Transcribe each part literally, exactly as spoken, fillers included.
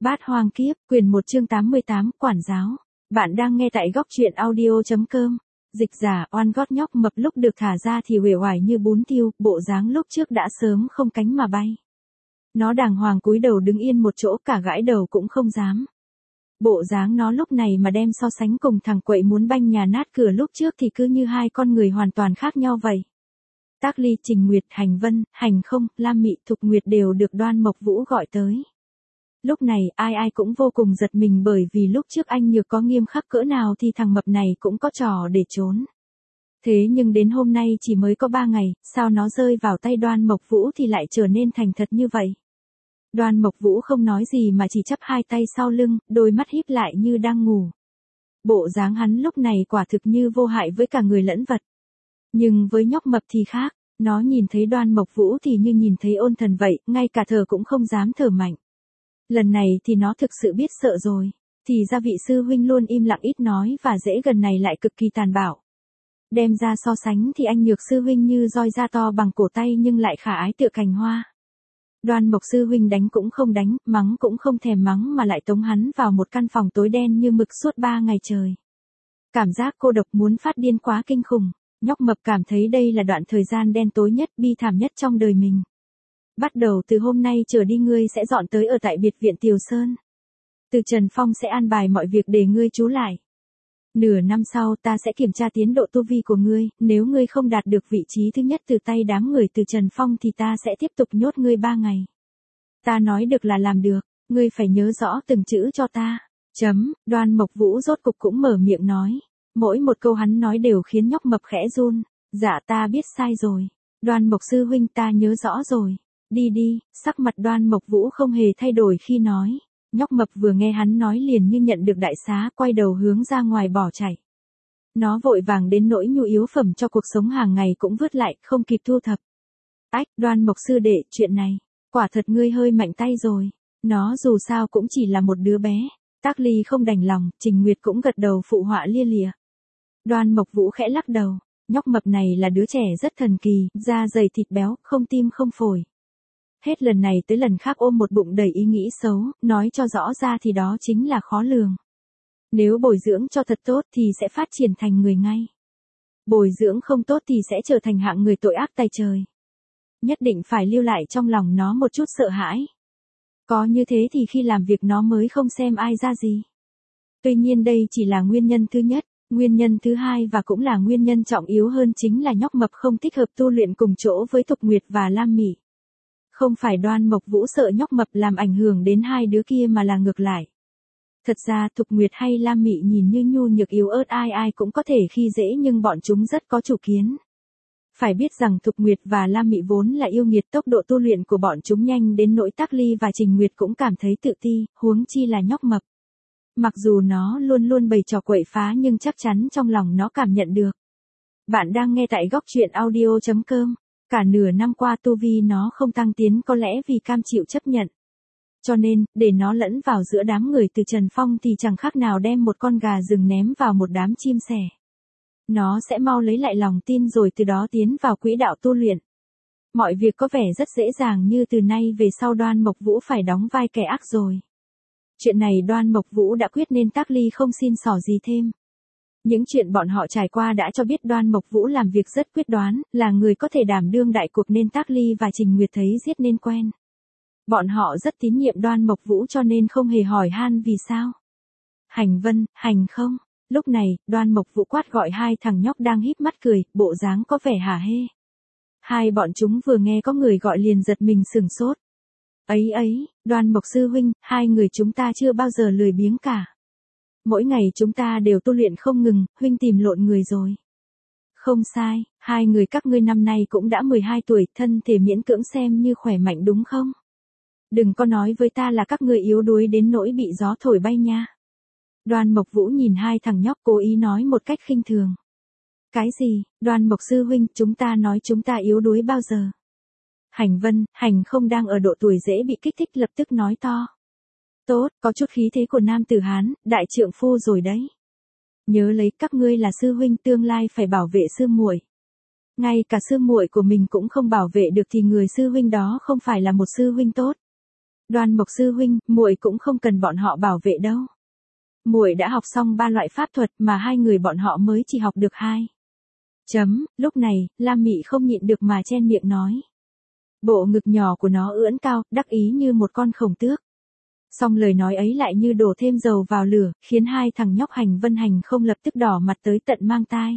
Bát Hoang Kiếp, quyển một chương tám mươi tám, quản giáo. Bạn đang nghe tại góc truyện audio.com. Dịch giả oan gót nhóc mập lúc được thả ra thì uể oải như bún tiêu, bộ dáng lúc trước đã sớm không cánh mà bay. Nó đàng hoàng cúi đầu đứng yên một chỗ, cả gãi đầu cũng không dám. Bộ dáng nó lúc này mà đem so sánh cùng thằng quậy muốn banh nhà nát cửa lúc trước thì cứ như hai con người hoàn toàn khác nhau vậy. Tác Ly, Trình Nguyệt, Hành Vân, Hành Không, Lam Mị, Thục Nguyệt đều được Đoan Mộc Vũ gọi tới. Lúc này ai ai cũng vô cùng giật mình, bởi vì lúc trước anh Nhược có nghiêm khắc cỡ nào thì thằng mập này cũng có trò để trốn. Thế nhưng đến hôm nay chỉ mới có ba ngày, sao nó rơi vào tay Đoan Mộc Vũ thì lại trở nên thành thật như vậy. Đoan Mộc Vũ không nói gì mà chỉ chắp hai tay sau lưng, đôi mắt híp lại như đang ngủ. Bộ dáng hắn lúc này quả thực như vô hại với cả người lẫn vật. Nhưng với nhóc mập thì khác, nó nhìn thấy Đoan Mộc Vũ thì như nhìn thấy ôn thần vậy, ngay cả thở cũng không dám thở mạnh. Lần này thì nó thực sự biết sợ rồi, thì ra vị sư huynh luôn im lặng ít nói và dễ gần này lại cực kỳ tàn bạo. Đem ra so sánh thì anh Nhược sư huynh như roi da to bằng cổ tay nhưng lại khả ái tựa cành hoa. Đoan Mộc sư huynh đánh cũng không đánh, mắng cũng không thèm mắng mà lại tống hắn vào một căn phòng tối đen như mực suốt ba ngày trời. Cảm giác cô độc muốn phát điên quá kinh khủng, nhóc mập cảm thấy đây là đoạn thời gian đen tối nhất, bi thảm nhất trong đời mình. Bắt đầu từ hôm nay trở đi ngươi sẽ dọn tới ở tại biệt viện Tiều Sơn. Từ Trần Phong sẽ an bài mọi việc để ngươi trú lại. Nửa năm sau ta sẽ kiểm tra tiến độ tu vi của ngươi, nếu ngươi không đạt được vị trí thứ nhất từ tay đám người từ Trần Phong thì ta sẽ tiếp tục nhốt ngươi ba ngày. Ta nói được là làm được, ngươi phải nhớ rõ từng chữ cho ta. Chấm, Đoan Mộc Vũ rốt cục cũng mở miệng nói. Mỗi một câu hắn nói đều khiến nhóc mập khẽ run. Dạ ta biết sai rồi. Đoan Mộc sư huynh ta nhớ rõ rồi. Đi đi, sắc mặt Đoan Mộc Vũ không hề thay đổi khi nói. Nhóc mập vừa nghe hắn nói liền như nhận được đại xá, quay đầu hướng ra ngoài bỏ chạy. Nó vội vàng đến nỗi nhu yếu phẩm cho cuộc sống hàng ngày cũng vứt lại, không kịp thu thập. Ách, Đoan Mộc sư đệ, chuyện này, quả thật ngươi hơi mạnh tay rồi. Nó dù sao cũng chỉ là một đứa bé. Tác Ly không đành lòng, Trình Nguyệt cũng gật đầu phụ họa lia lịa. Đoan Mộc Vũ khẽ lắc đầu, nhóc mập này là đứa trẻ rất thần kỳ, da dày thịt béo, không tim không phổi. Hết lần này tới lần khác ôm một bụng đầy ý nghĩ xấu, nói cho rõ ra thì đó chính là khó lường. Nếu bồi dưỡng cho thật tốt thì sẽ phát triển thành người ngay. Bồi dưỡng không tốt thì sẽ trở thành hạng người tội ác tày trời. Nhất định phải lưu lại trong lòng nó một chút sợ hãi. Có như thế thì khi làm việc nó mới không xem ai ra gì. Tuy nhiên đây chỉ là nguyên nhân thứ nhất, nguyên nhân thứ hai và cũng là nguyên nhân trọng yếu hơn chính là nhóc mập không thích hợp tu luyện cùng chỗ với Thục Nguyệt và Lam Mị. Không phải Đoan Mộc Vũ sợ nhóc mập làm ảnh hưởng đến hai đứa kia mà là ngược lại. Thật ra Thục Nguyệt hay Lam Mị nhìn như nhu nhược yếu ớt ai ai cũng có thể khi dễ nhưng bọn chúng rất có chủ kiến. Phải biết rằng Thục Nguyệt và Lam Mị vốn là yêu nghiệt, tốc độ tu luyện của bọn chúng nhanh đến nỗi Tác Ly và Trình Nguyệt cũng cảm thấy tự ti, huống chi là nhóc mập. Mặc dù nó luôn luôn bày trò quậy phá nhưng chắc chắn trong lòng nó cảm nhận được. Bạn đang nghe tại góc truyện audio.com. Cả nửa năm qua tu vi nó không tăng tiến có lẽ vì cam chịu chấp nhận. Cho nên, để nó lẫn vào giữa đám người từ Trần Phong thì chẳng khác nào đem một con gà rừng ném vào một đám chim sẻ. Nó sẽ mau lấy lại lòng tin rồi từ đó tiến vào quỹ đạo tu luyện. Mọi việc có vẻ rất dễ dàng như từ nay về sau Đoan Mộc Vũ phải đóng vai kẻ ác rồi. Chuyện này Đoan Mộc Vũ đã quyết nên Tác Ly không xin xỏ gì thêm. Những chuyện bọn họ trải qua đã cho biết Đoan Mộc Vũ làm việc rất quyết đoán, là người có thể đảm đương đại cuộc nên Tác Ly và Trình Nguyệt thấy giết nên quen. Bọn họ rất tín nhiệm Đoan Mộc Vũ cho nên không hề hỏi han vì sao. Hành Vân, Hành Không, lúc này, Đoan Mộc Vũ quát gọi hai thằng nhóc đang híp mắt cười, bộ dáng có vẻ hả hê. Hai bọn chúng vừa nghe có người gọi liền giật mình sửng sốt. Ấy ấy, Đoan Mộc sư huynh, hai người chúng ta chưa bao giờ lười biếng cả. Mỗi ngày chúng ta đều tu luyện không ngừng, huynh tìm lộn người rồi. Không sai, hai người các ngươi năm nay cũng đã mười hai tuổi, thân thể miễn cưỡng xem như khỏe mạnh đúng không? Đừng có nói với ta là các ngươi yếu đuối đến nỗi bị gió thổi bay nha. Đoan Mộc Vũ nhìn hai thằng nhóc cố ý nói một cách khinh thường. Cái gì, Đoan Mộc sư huynh, chúng ta nói chúng ta yếu đuối bao giờ? Hành Vân, Hành Không đang ở độ tuổi dễ bị kích thích lập tức nói to. Tốt, có chút khí thế của nam tử Hán, đại trượng phu rồi đấy. Nhớ lấy các ngươi là sư huynh tương lai phải bảo vệ sư muội. Ngay cả sư muội của mình cũng không bảo vệ được thì người sư huynh đó không phải là một sư huynh tốt. Đoan Mộc sư huynh, muội cũng không cần bọn họ bảo vệ đâu. Muội đã học xong ba loại pháp thuật mà hai người bọn họ mới chỉ học được hai. Chấm, lúc này, Lam Mị không nhịn được mà chen miệng nói. Bộ ngực nhỏ của nó ưỡn cao, đắc ý như một con khổng tước. Song lời nói ấy lại như đổ thêm dầu vào lửa, khiến hai thằng nhóc Hành Vân Hành không lập tức đỏ mặt tới tận mang tai.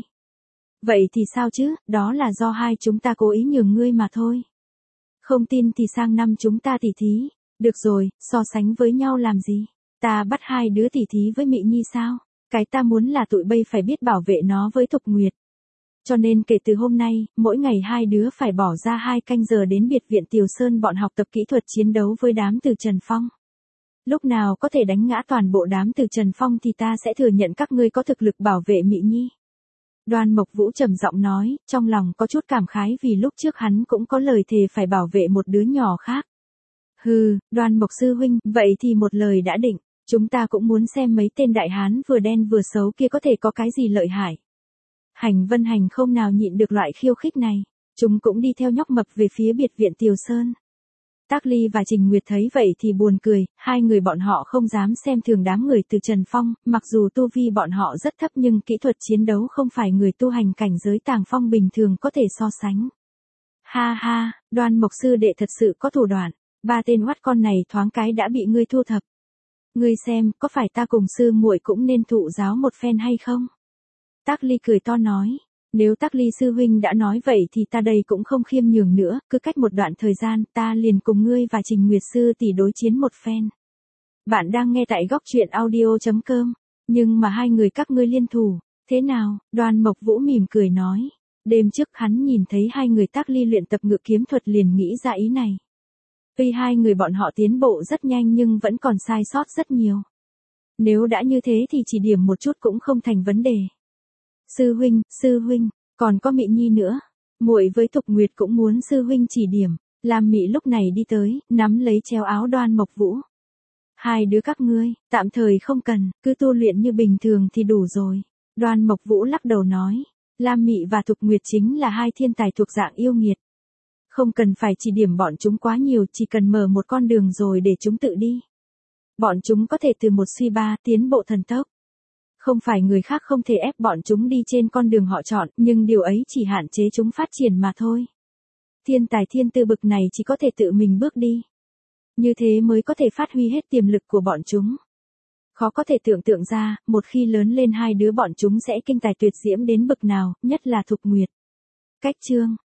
Vậy thì sao chứ, đó là do hai chúng ta cố ý nhường ngươi mà thôi. Không tin thì sang năm chúng ta tỉ thí. Được rồi, so sánh với nhau làm gì? Ta bắt hai đứa tỉ thí với Mị Nhi sao? Cái ta muốn là tụi bay phải biết bảo vệ nó với Thục Nguyệt. Cho nên kể từ hôm nay, mỗi ngày hai đứa phải bỏ ra hai canh giờ đến biệt viện Tiều Sơn bọn học tập kỹ thuật chiến đấu với đám từ Trần Phong. Lúc nào có thể đánh ngã toàn bộ đám từ Trần Phong thì ta sẽ thừa nhận các ngươi có thực lực bảo vệ Mị Nhi. Đoan Mộc Vũ trầm giọng nói, trong lòng có chút cảm khái vì lúc trước hắn cũng có lời thề phải bảo vệ một đứa nhỏ khác. Hừ, Đoan Mộc sư huynh, vậy thì một lời đã định, chúng ta cũng muốn xem mấy tên đại hán vừa đen vừa xấu kia có thể có cái gì lợi hại. Hành Vân Hành không nào nhịn được loại khiêu khích này, chúng cũng đi theo nhóc mập về phía biệt viện Tiều Sơn. Tác Ly và Trình Nguyệt thấy vậy thì buồn cười, hai người bọn họ không dám xem thường đám người từ Trần Phong, mặc dù tu vi bọn họ rất thấp nhưng kỹ thuật chiến đấu không phải người tu hành cảnh giới Tàng Phong bình thường có thể so sánh. Ha ha, Đoan Mộc sư đệ thật sự có thủ đoạn, ba tên oắt con này thoáng cái đã bị ngươi thu thập. Ngươi xem, có phải ta cùng sư muội cũng nên thụ giáo một phen hay không? Tác Ly cười to nói. Nếu Tác Ly sư huynh đã nói vậy thì ta đây cũng không khiêm nhường nữa, cứ cách một đoạn thời gian ta liền cùng ngươi và Trình Nguyệt sư tỷ đối chiến một phen. Bạn đang nghe tại góc truyện audio chấm com, nhưng mà hai người các ngươi liên thủ, thế nào? Đoan Mộc Vũ mỉm cười nói. Đêm trước hắn nhìn thấy hai người Tác Ly luyện tập ngự kiếm thuật liền nghĩ ra ý này. Tuy hai người bọn họ tiến bộ rất nhanh nhưng vẫn còn sai sót rất nhiều. Nếu đã như thế thì chỉ điểm một chút cũng không thành vấn đề. Sư huynh, sư huynh, còn có Mị Nhi nữa. Muội với Thục Nguyệt cũng muốn sư huynh chỉ điểm. Lam Mị lúc này đi tới, nắm lấy chéo áo Đoan Mộc Vũ. Hai đứa các ngươi, tạm thời không cần, cứ tu luyện như bình thường thì đủ rồi. Đoan Mộc Vũ lắc đầu nói. Lam Mị và Thục Nguyệt chính là hai thiên tài thuộc dạng yêu nghiệt. Không cần phải chỉ điểm bọn chúng quá nhiều, chỉ cần mở một con đường rồi để chúng tự đi. Bọn chúng có thể từ một suy ba tiến bộ thần tốc. Không phải người khác không thể ép bọn chúng đi trên con đường họ chọn, nhưng điều ấy chỉ hạn chế chúng phát triển mà thôi. Thiên tài thiên tư bực này chỉ có thể tự mình bước đi. Như thế mới có thể phát huy hết tiềm lực của bọn chúng. Khó có thể tưởng tượng ra, một khi lớn lên hai đứa bọn chúng sẽ kinh tài tuyệt diễm đến bực nào, nhất là Thục Nguyệt. Cách chương